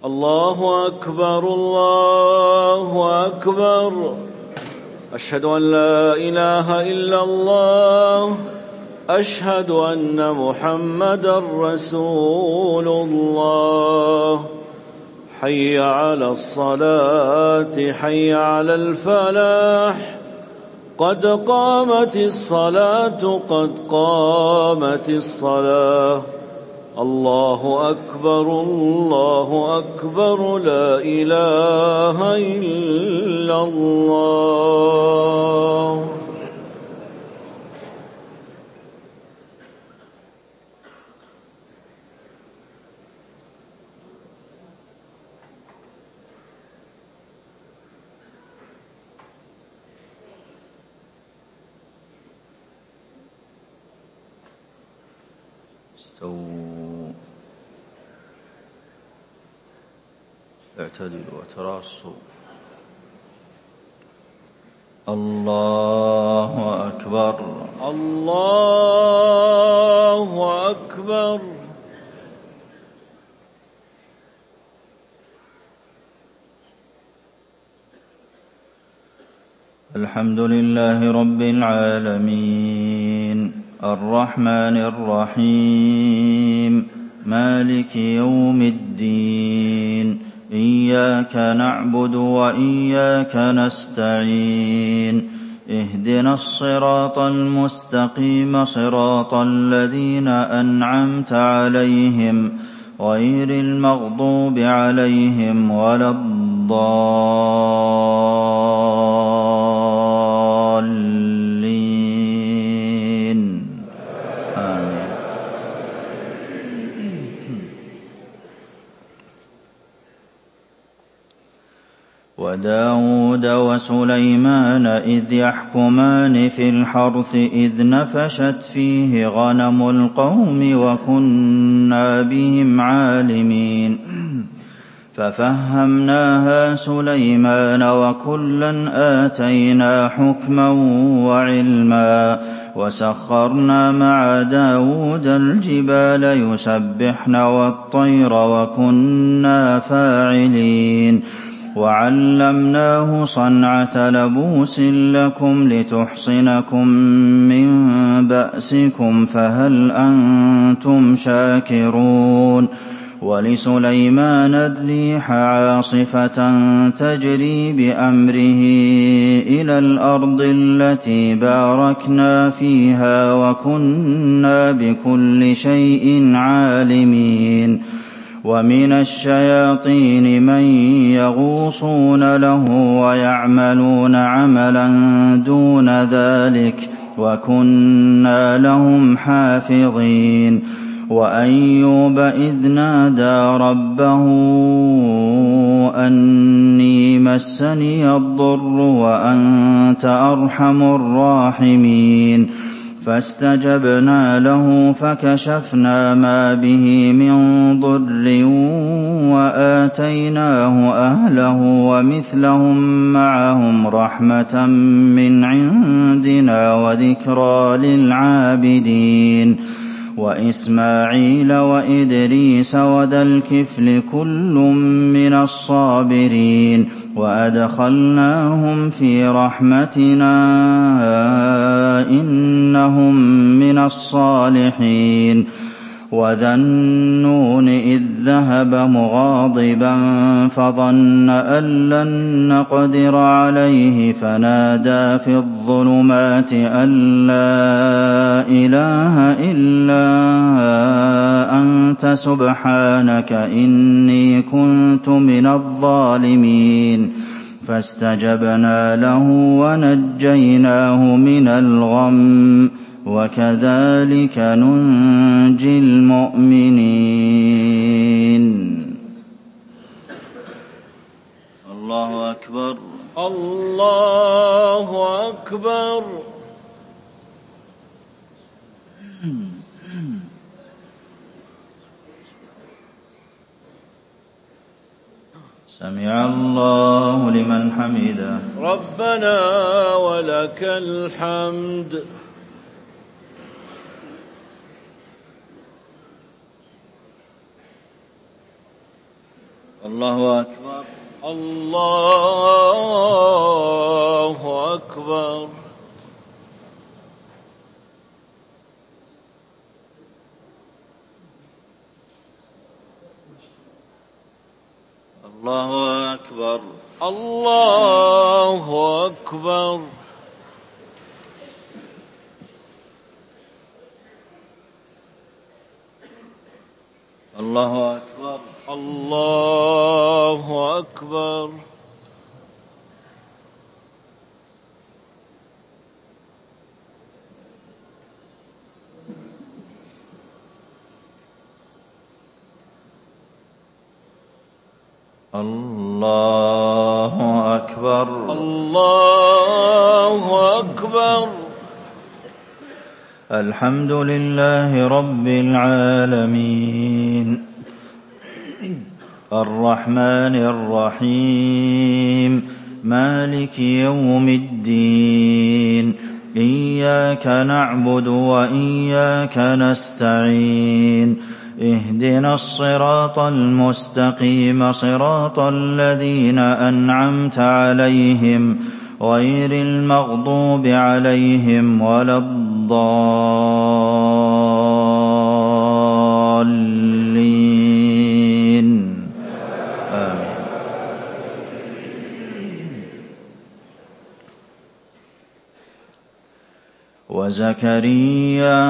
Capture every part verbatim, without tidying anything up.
الله أكبر الله أكبر. أشهد أن لا إله إلا الله. أشهد أن محمدًا رسول الله. حي على الصلاة حي على الفلاح. قد قامت الصلاة قد قامت الصلاة. الله أكبر الله أكبر. لا إله إلا الله. استووا اعتدلوا وتراصوا. الله أكبر الله أكبر. الحمد لله رب العالمين الرحمن الرحيم مالك يوم الدين. إياك نعبد وإياك نستعين. اهدنا الصراط المستقيم صراط الذين أنعمت عليهم غير المغضوب عليهم ولا الضالين. آمين. وداود وسليمان إذ يحكمان في الحرث إذ نفشت فيه غنم القوم وكنا بهم عالمين. ففهمناها سليمان وكلا آتينا حكما وعلما وسخرنا مع داود الجبال يسبحن والطير وكنا فاعلين. وعلمناه صنعة لبوس لكم لتحصنكم من بأسكم فهل أنتم شاكرون. ولسليمان الريح عاصفة تجري بأمره إلى الأرض التي باركنا فيها وكنا بكل شيء عالمين. ومن الشياطين من يغوصون له ويعملون عملا دون ذلك وكنا لهم حافظين. وأيوب إذ نادى ربه أني مسني الضر وأنت أرحم الراحمين. فاستجبنا له فكشفنا ما به من ضر وآتيناه أهله ومثلهم معهم رحمة من عندنا وذكرى للعابدين. وإسماعيل وإدريس وذا الكفل كل من الصابرين وأدخلناهم في رحمتنا إنهم من الصالحين. وذا النون إذ ذهب مغاضبا فظن أن لن نقدر عليه فنادى في الظلمات أن لا إله إلا أنت سبحانك إني كنت من الظالمين. فاستجبنا له ونجيناه من الغم وكذلك ننجي المؤمنين. الله أكبر الله أكبر. سمع الله لمن حمده. ربنا ولك الحمد. الله أكبر. الله أكبر. الله أكبر. الله أكبر. الله أكبر. الله أكبر. الله أكبر. الله أكبر. الحمد لله رب العالمين الرحمن الرحيم مالك يوم الدين إياك نعبد وإياك نستعين اهدنا الصراط المستقيم صراط الذين أنعمت عليهم غير المغضوب عليهم ولا الضالين آمين. وزكريا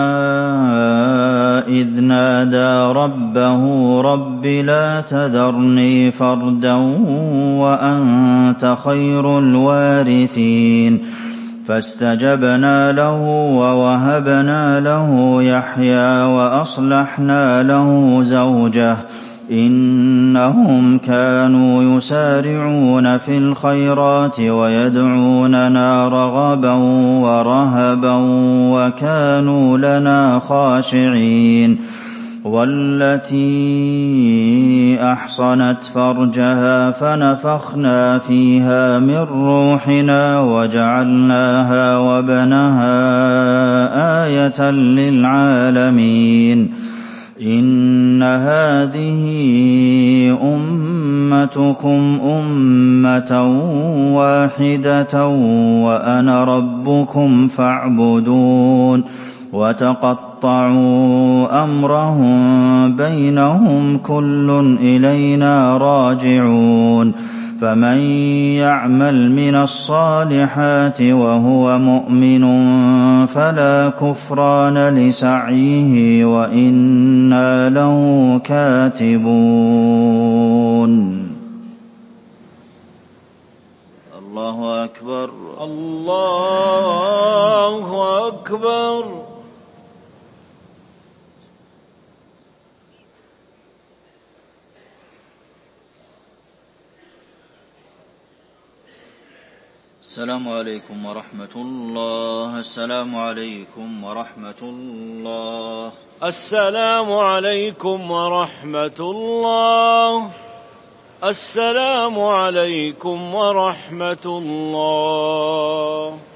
إذ نادى ربه رب لا تذرني فردا وأنت خير الوارثين فاستجبنا له ووهبنا له يحيى وأصلحنا له زوجه إنهم كانوا يسارعون في الخيرات ويدعوننا رغبا ورهبا وكانوا لنا خاشعين والتي أحصنت فرجها فنفخنا فيها من روحنا وجعلناها وابنها آية للعالمين إن هذه أمتكم أمة واحدة وأنا ربكم فاعبدون وتقطعوا أمرهم بينهم كل إلينا راجعون فمن يعمل من الصالحات وهو مؤمن فلا كفران لسعيه وإنا له كاتبون. الله أكبر. الله أكبر. السلام عليكم ورحمة الله. السلام عليكم ورحمة الله. السلام عليكم ورحمة الله. السلام عليكم ورحمة الله.